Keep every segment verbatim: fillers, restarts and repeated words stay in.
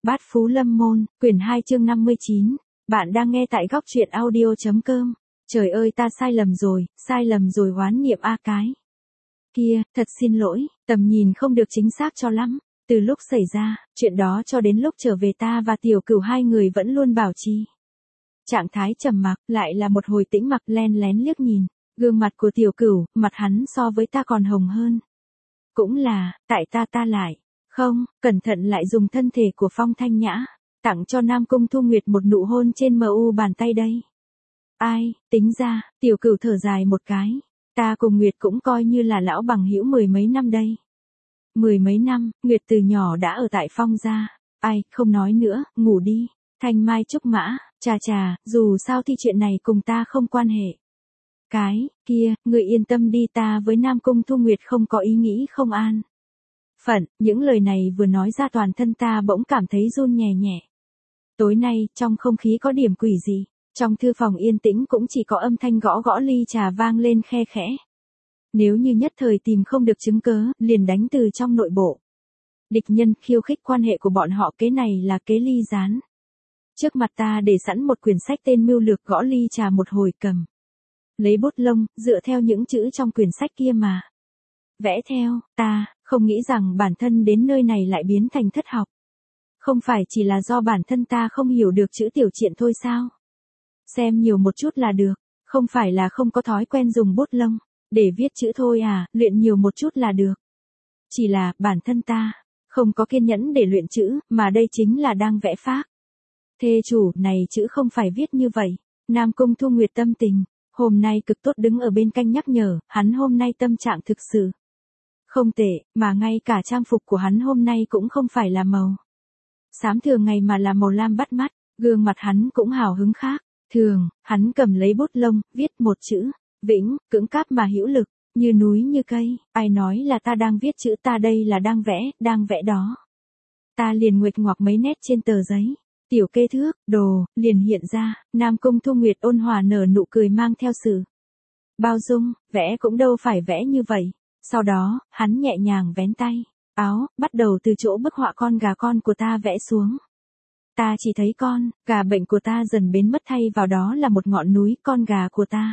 Bát Phú Lâm Môn, quyển hai chương năm mươi chín. Bạn đang nghe tại góc truyện audio.com. Trời ơi ta sai lầm rồi, sai lầm rồi hoán niệm a cái. Kia, thật xin lỗi, tầm nhìn không được chính xác cho lắm. Từ lúc xảy ra, chuyện đó cho đến lúc trở về ta và Tiểu Cửu hai người vẫn luôn bảo trì trạng thái trầm mặc, lại là một hồi tĩnh mặc len lén liếc nhìn. Gương mặt của Tiểu Cửu, mặt hắn so với ta còn hồng hơn. Cũng là, tại ta ta lại. Không, cẩn thận lại dùng thân thể của Phong Thanh Nhã, tặng cho Nam Cung Thu Nguyệt một nụ hôn trên mờ u bàn tay đây. Ai, tính ra, Tiểu Cửu thở dài một cái. Ta cùng Nguyệt cũng coi như là lão bằng hữu mười mấy năm đây. Mười mấy năm, Nguyệt từ nhỏ đã ở tại Phong gia. Ai, không nói nữa, ngủ đi. Thanh Mai Trúc Mã, chà chà, dù sao thì chuyện này cùng ta không quan hệ. Cái, kia, người yên tâm đi, ta với Nam Cung Thu Nguyệt không có ý nghĩ không an phận, những lời này vừa nói ra toàn thân ta bỗng cảm thấy run nhẹ nhẹ. Tối nay, trong không khí có điểm quỷ gì, trong thư phòng yên tĩnh cũng chỉ có âm thanh gõ gõ ly trà vang lên khe khẽ. Nếu như nhất thời tìm không được chứng cớ, liền đánh từ trong nội bộ. Địch nhân khiêu khích quan hệ của bọn họ, kế này là kế ly gián. Trước mặt ta để sẵn một quyển sách tên Mưu Lược, gõ ly trà một hồi cầm. Lấy bút lông, dựa theo những chữ trong quyển sách kia mà vẽ theo. Ta không nghĩ rằng bản thân đến nơi này lại biến thành thất học. Không phải chỉ là do bản thân ta không hiểu được chữ tiểu triện thôi sao? Xem nhiều một chút là được, không phải là không có thói quen dùng bút lông để viết chữ thôi à, luyện nhiều một chút là được. Chỉ là bản thân ta không có kiên nhẫn để luyện chữ, mà đây chính là đang vẽ phác. Thê chủ, này chữ không phải viết như vậy. Nam Cung Thu Nguyệt tâm tình hôm nay cực tốt, đứng ở bên cạnh nhắc nhở, hắn hôm nay tâm trạng thực sự không tệ, mà ngay cả trang phục của hắn hôm nay cũng không phải là màu xám thường ngày mà là màu lam bắt mắt, gương mặt hắn cũng hào hứng khác thường. Hắn cầm lấy bút lông, viết một chữ, vĩnh, cưỡng cáp mà hữu lực, như núi như cây. Ai nói là ta đang viết chữ, ta đây là đang vẽ, đang vẽ đó. Ta liền nguệch ngoạc mấy nét trên tờ giấy. Tiểu kê thước, đồ, liền hiện ra. Nam Cung Thu Nguyệt ôn hòa nở nụ cười mang theo sự bao dung, vẽ cũng đâu phải vẽ như vậy. Sau đó, hắn nhẹ nhàng vén tay áo, bắt đầu từ chỗ bức họa con gà con của ta vẽ xuống. Ta chỉ thấy con gà bệnh của ta dần biến mất, thay vào đó là một ngọn núi. Con gà của ta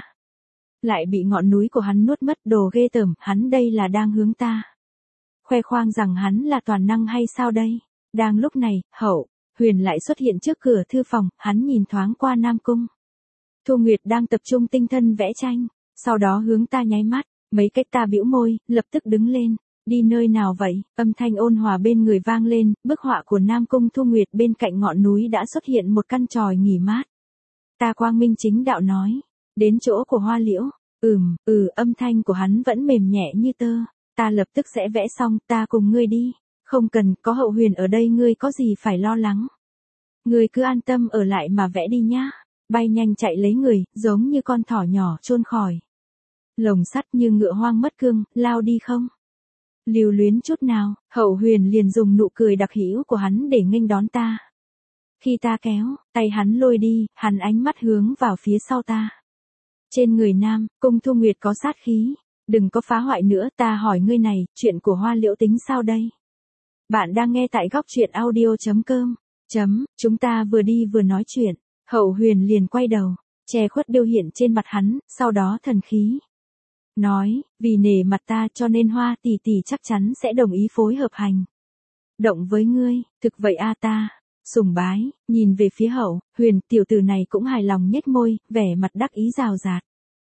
lại bị ngọn núi của hắn nuốt mất, đồ ghê tởm. Hắn đây là đang hướng ta khoe khoang rằng hắn là toàn năng hay sao đây? Đang lúc này, Hậu Huyền lại xuất hiện trước cửa thư phòng. Hắn nhìn thoáng qua Nam Cung Thu Nguyệt đang tập trung tinh thần vẽ tranh, sau đó hướng ta nháy mắt. Mấy cách ta bĩu môi, lập tức đứng lên. Đi nơi nào vậy? Âm thanh ôn hòa bên người vang lên. Bức họa của Nam Cung Thu Nguyệt bên cạnh ngọn núi đã xuất hiện một căn tròi nghỉ mát. Ta quang minh chính đạo nói, đến chỗ của Hoa Liễu. Ừm, ừ, âm thanh của hắn vẫn mềm nhẹ như tơ. Ta lập tức sẽ vẽ xong, ta cùng ngươi đi. Không cần, có Hậu Huyền ở đây, ngươi có gì phải lo lắng. Ngươi cứ an tâm ở lại mà vẽ đi nhá. Bay nhanh chạy lấy người, giống như con thỏ nhỏ chôn khỏi lồng sắt, như ngựa hoang mất cương, lao đi không lưu luyến chút nào. Hậu Huyền liền dùng nụ cười đặc hữu của hắn để nghênh đón ta. Khi ta kéo tay hắn lôi đi, hắn ánh mắt hướng vào phía sau ta. Trên người Nam Cung Thu Nguyệt có sát khí. Đừng có phá hoại nữa. Ta hỏi ngươi này, chuyện của Hoa Liễu tính sao đây? Bạn đang nghe tại góc truyện audio.com. Chấm, chúng ta vừa đi vừa nói chuyện. Hậu Huyền liền quay đầu, che khuất biểu hiện trên mặt hắn, sau đó thần khí nói, vì nể mặt ta cho nên Hoa tỷ tỷ chắc chắn sẽ đồng ý phối hợp hành động với ngươi. Thực vậy a? Ta sùng bái nhìn về phía Hậu Huyền, tiểu tử này cũng hài lòng nhếch môi, vẻ mặt đắc ý rào rạt.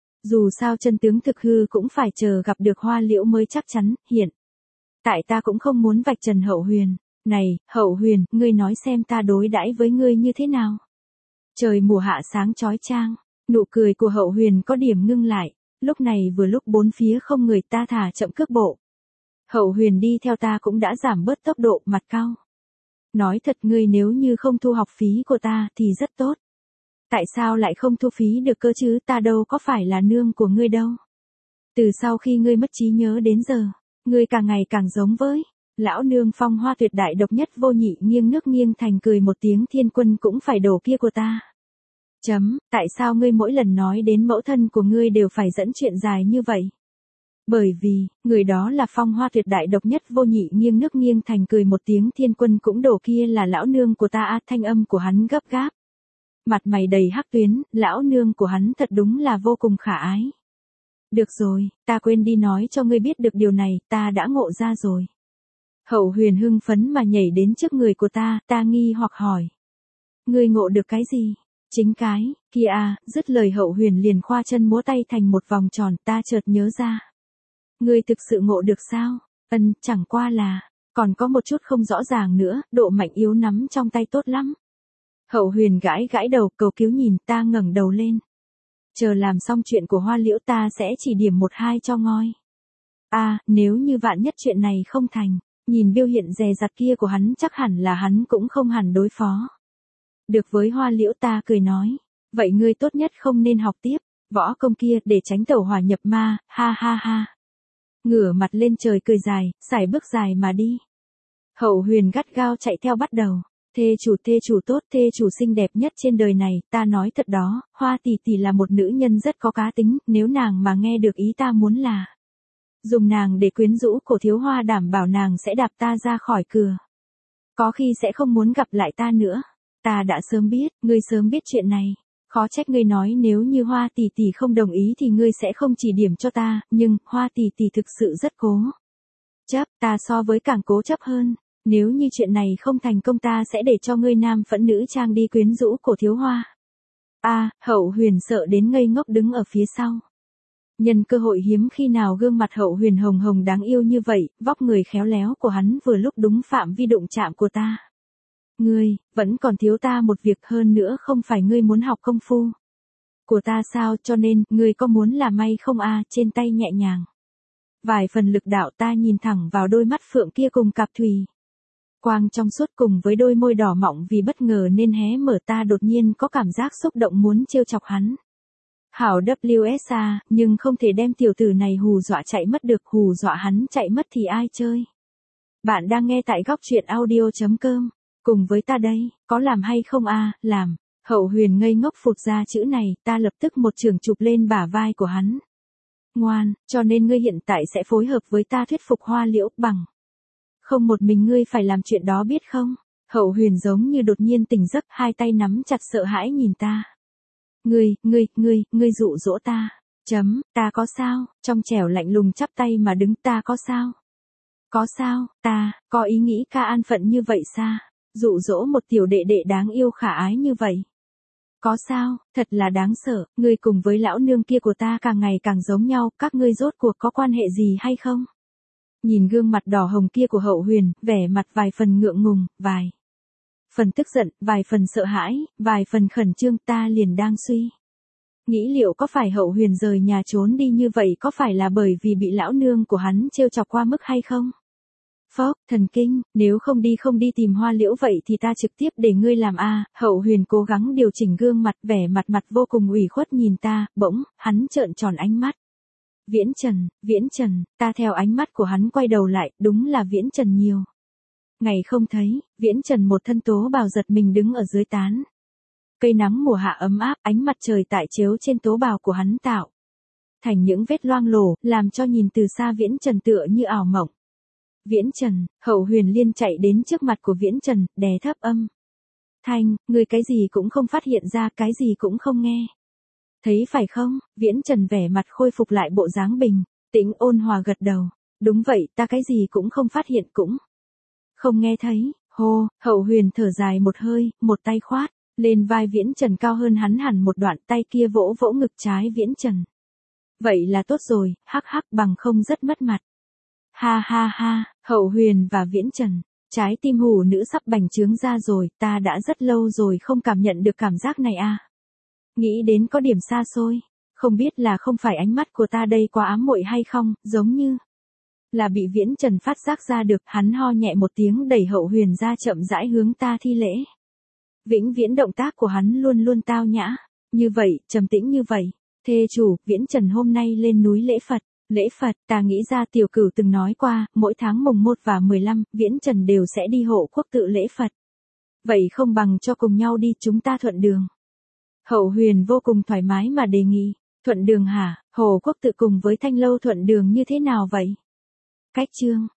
Dù sao chân tướng thực hư cũng phải chờ gặp được Hoa Liễu mới chắc chắn. Hiện tại ta cũng không muốn vạch trần Hậu Huyền. Này, Hậu Huyền, ngươi nói xem ta đối đãi với ngươi như thế nào? Trời mùa hạ sáng chói chang, nụ cười của Hậu Huyền có điểm ngưng lại. Lúc này vừa lúc bốn phía không người, ta thả chậm cước bộ. Hậu Huyền đi theo ta cũng đã giảm bớt tốc độ, mặt cau. Nói thật, ngươi nếu như không thu học phí của ta thì rất tốt. Tại sao lại không thu phí được cơ chứ? Ta đâu có phải là nương của ngươi đâu. Từ sau khi ngươi mất trí nhớ đến giờ, ngươi càng ngày càng giống với lão nương phong hoa tuyệt đại độc nhất vô nhị. Nghiêng nước nghiêng thành cười một tiếng, thiên quân cũng phải đổ kia của ta. Chấm, tại sao ngươi mỗi lần nói đến mẫu thân của ngươi đều phải dẫn chuyện dài như vậy? Bởi vì, người đó là phong hoa tuyệt đại độc nhất vô nhị, nghiêng nước nghiêng thành cười một tiếng thiên quân cũng đổ, kia là lão nương của ta a. Thanh âm của hắn gấp gáp. Mặt mày đầy hắc tuyến, lão nương của hắn thật đúng là vô cùng khả ái. Được rồi, ta quên đi nói cho ngươi biết được điều này, ta đã ngộ ra rồi. Hậu Huyền hưng phấn mà nhảy đến trước người của ta, ta nghi hoặc hỏi. Ngươi ngộ được cái gì? Chính cái, kia à, dứt lời Hậu Huyền liền khoa chân múa tay thành một vòng tròn, ta chợt nhớ ra. Ngươi thực sự ngộ được sao? Ân, chẳng qua là, còn có một chút không rõ ràng nữa, độ mạnh yếu nắm trong tay tốt lắm. Hậu Huyền gãi gãi đầu cầu cứu nhìn, ta ngẩng đầu lên. Chờ làm xong chuyện của Hoa Liễu ta sẽ chỉ điểm một hai cho ngoi. À, nếu như vạn nhất chuyện này không thành, nhìn biểu hiện dè dặt kia của hắn chắc hẳn là hắn cũng không hẳn đối phó. Được với Hoa Liễu ta cười nói, vậy ngươi tốt nhất không nên học tiếp, võ công kia để tránh tẩu hỏa nhập ma, ha ha ha. Ngửa mặt lên trời cười dài, sải bước dài mà đi. Hậu Huyền gắt gao chạy theo bắt đầu. Thê chủ thê chủ tốt, thê chủ xinh đẹp nhất trên đời này, ta nói thật đó, Hoa tỷ tỷ là một nữ nhân rất có cá tính, nếu nàng mà nghe được ý ta muốn là dùng nàng để quyến rũ cổ thiếu hoa, đảm bảo nàng sẽ đạp ta ra khỏi cửa. Có khi sẽ không muốn gặp lại ta nữa. Ta đã sớm biết, ngươi sớm biết chuyện này. Khó trách ngươi nói nếu như Hoa tỷ tỷ không đồng ý thì ngươi sẽ không chỉ điểm cho ta, nhưng Hoa tỷ tỷ thực sự rất cố chấp, ta so với càng cố chấp hơn. Nếu như chuyện này không thành công ta sẽ để cho ngươi nam phẫn nữ trang đi quyến rũ cổ thiếu hoa. A, à, Hậu Huyền sợ đến ngây ngốc đứng ở phía sau. Nhân cơ hội hiếm khi nào gương mặt Hậu Huyền hồng hồng đáng yêu như vậy, vóc người khéo léo của hắn vừa lúc đúng phạm vi đụng chạm của ta. Ngươi, vẫn còn thiếu ta một việc, hơn nữa không phải ngươi muốn học công phu của ta sao, cho nên, ngươi có muốn là may không a? À, trên tay nhẹ nhàng. Vài phần lực đạo, ta nhìn thẳng vào đôi mắt phượng kia cùng cặp thùy quang trong suốt cùng với đôi môi đỏ mọng vì bất ngờ nên hé mở, ta đột nhiên có cảm giác xúc động muốn trêu chọc hắn. Hảo vê ét a, nhưng không thể đem tiểu tử này hù dọa chạy mất được, hù dọa hắn chạy mất thì ai chơi. Bạn đang nghe tại góc truyện audio chấm com, cùng với ta đây, có làm hay không a? À, làm. Hậu Huyền ngây ngốc phụt ra chữ này, ta lập tức một chưởng chụp lên bả vai của hắn. Ngoan, cho nên ngươi hiện tại sẽ phối hợp với ta thuyết phục Hoa Liễu, bằng không một mình ngươi phải làm chuyện đó biết không? Hậu Huyền giống như đột nhiên tỉnh giấc, hai tay nắm chặt sợ hãi nhìn ta. Ngươi, ngươi, ngươi, ngươi dụ dỗ ta. Chấm, ta có sao? Trong trẻo lạnh lùng chắp tay mà đứng, ta có sao? Có sao, ta, có ý nghĩ ca an phận như vậy xa? Dụ dỗ một tiểu đệ đệ đáng yêu khả ái như vậy. Có sao, thật là đáng sợ, ngươi cùng với lão nương kia của ta càng ngày càng giống nhau, các ngươi rốt cuộc có quan hệ gì hay không? Nhìn gương mặt đỏ hồng kia của Hậu Huyền, vẻ mặt vài phần ngượng ngùng, vài phần tức giận, vài phần sợ hãi, vài phần khẩn trương, ta liền đang suy nghĩ liệu có phải Hậu Huyền rời nhà trốn đi như vậy có phải là bởi vì bị lão nương của hắn trêu chọc qua mức hay không? Phốc, thần kinh, nếu không đi không đi tìm Hoa Liễu vậy thì ta trực tiếp để ngươi làm a. À, Hậu Huyền cố gắng điều chỉnh gương mặt, vẻ mặt mặt vô cùng ủy khuất nhìn ta, bỗng, hắn trợn tròn ánh mắt. Viễn Trần, Viễn Trần, ta theo ánh mắt của hắn quay đầu lại, đúng là Viễn Trần nhiều ngày không thấy, Viễn Trần một thân tố bào giật mình đứng ở dưới tán cây nắng mùa hạ ấm áp, ánh mặt trời tại chiếu trên tố bào của hắn tạo thành những vết loang lổ, làm cho nhìn từ xa Viễn Trần tựa như ảo mộng. Viễn Trần, Hậu Huyền liên chạy đến trước mặt của Viễn Trần, đè thấp âm thanh, ngươi cái gì cũng không phát hiện ra, cái gì cũng không nghe thấy phải không? Viễn Trần vẻ mặt khôi phục lại bộ dáng bình tĩnh ôn hòa gật đầu. Đúng vậy, ta cái gì cũng không phát hiện, cũng không nghe thấy. Hô, Hậu Huyền thở dài một hơi, một tay khoát lên vai Viễn Trần cao hơn hắn hẳn một đoạn, tay kia vỗ vỗ ngực trái Viễn Trần. Vậy là tốt rồi, hắc hắc, bằng không rất mất mặt. Ha ha ha, Hậu Huyền và Viễn Trần, trái tim hủ nữ sắp bành trướng ra rồi, ta đã rất lâu rồi không cảm nhận được cảm giác này a. Nghĩ đến có điểm xa xôi, không biết là không phải ánh mắt của ta đây quá ám muội hay không, giống như là bị Viễn Trần phát giác ra được, hắn ho nhẹ một tiếng đẩy Hậu Huyền ra chậm rãi hướng ta thi lễ. Vĩnh viễn động tác của hắn luôn luôn tao nhã, như vậy, trầm tĩnh như vậy. Thê chủ, Viễn Trần hôm nay lên núi lễ Phật. Lễ Phật, ta nghĩ ra Tiểu Cửu từng nói qua, mỗi tháng mùng một và mười lăm, Viễn Trần đều sẽ đi hộ quốc tự lễ Phật. Vậy không bằng cho cùng nhau đi, chúng ta thuận đường. Hậu Huyền vô cùng thoải mái mà đề nghị. Thuận đường hả? Hồ Quốc Tự cùng với Thanh Lâu thuận đường như thế nào vậy? Cách chương